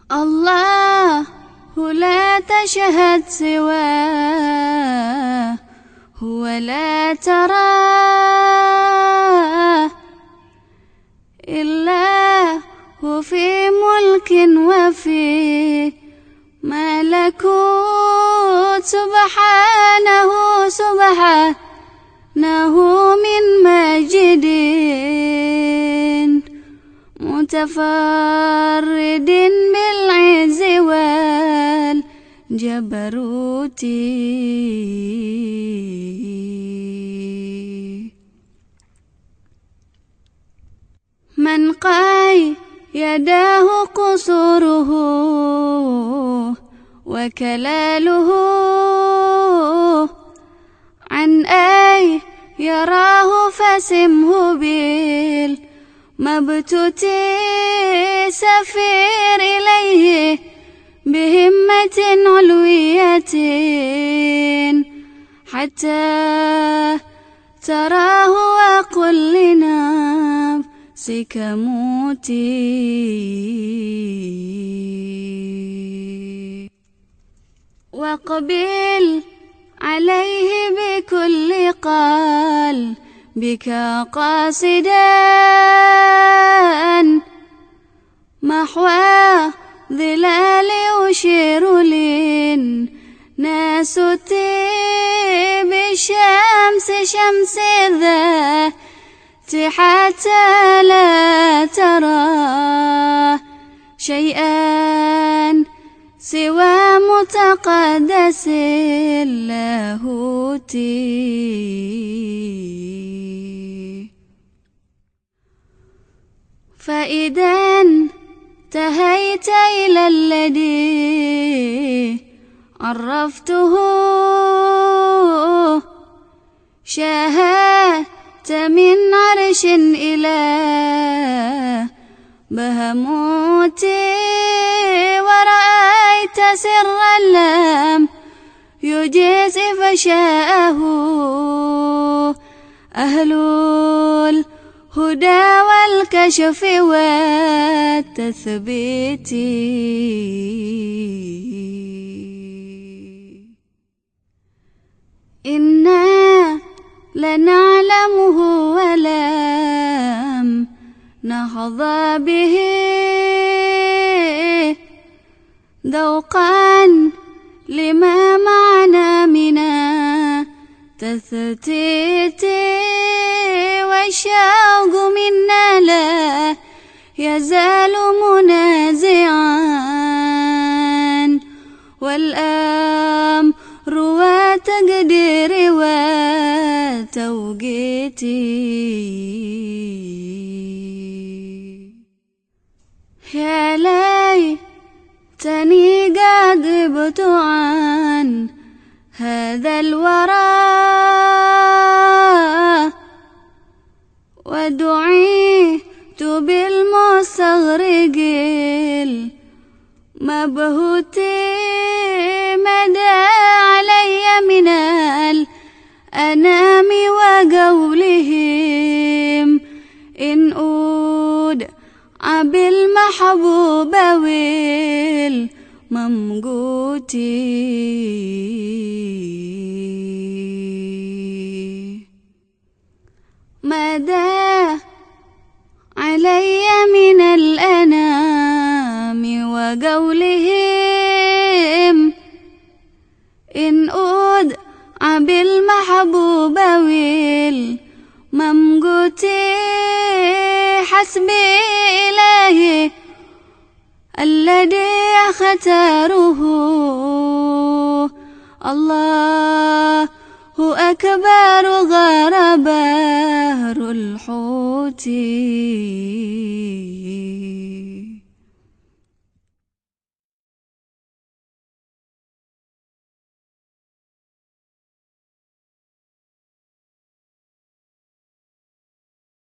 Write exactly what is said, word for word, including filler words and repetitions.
الله لا تشهد سواه، هو لا تراه إلا هو في ملك وفي ملكوت، سبحانه سبحانه من ماجد متفرد بالعز والجبروت. من قيده قصوره وكلاله عن أي يراه فسمه بالمبتوت، سفير إليه بهمة علوية حتى تراه وقل لنفسك موتي، واقبل عليه بكل قلبك قاصدا محو ظلال أشير للناس بالشمس شمس الذات حتى لا ترى شيئا سوى متقدس اللاهوت. فإذا انتهيت إلى الذي عرفته شاهدت من عرش إلى بهموت، ورأيت سرا لم يجز فشاءه أهل الهدى والكشف والتثبيت. إنا لنعلمه ولم نحظى به ذوقا لما معنا من تثتيت، والشوق منا لا يزال منازعا، والأمر وتقدير وتوقيت. يا ليتني قد غبت عن هذا الورى ودعيت بالمستغرق المبهوت، مدى علي من الأنام وقولهم إن أود بالمحبوب والممقوت. مدى علي من الأنام وقولهم إن أود بالمحبوب والممقوت، حسبي إلهي الذي اختاره الله أكبر غار بحر الحوت.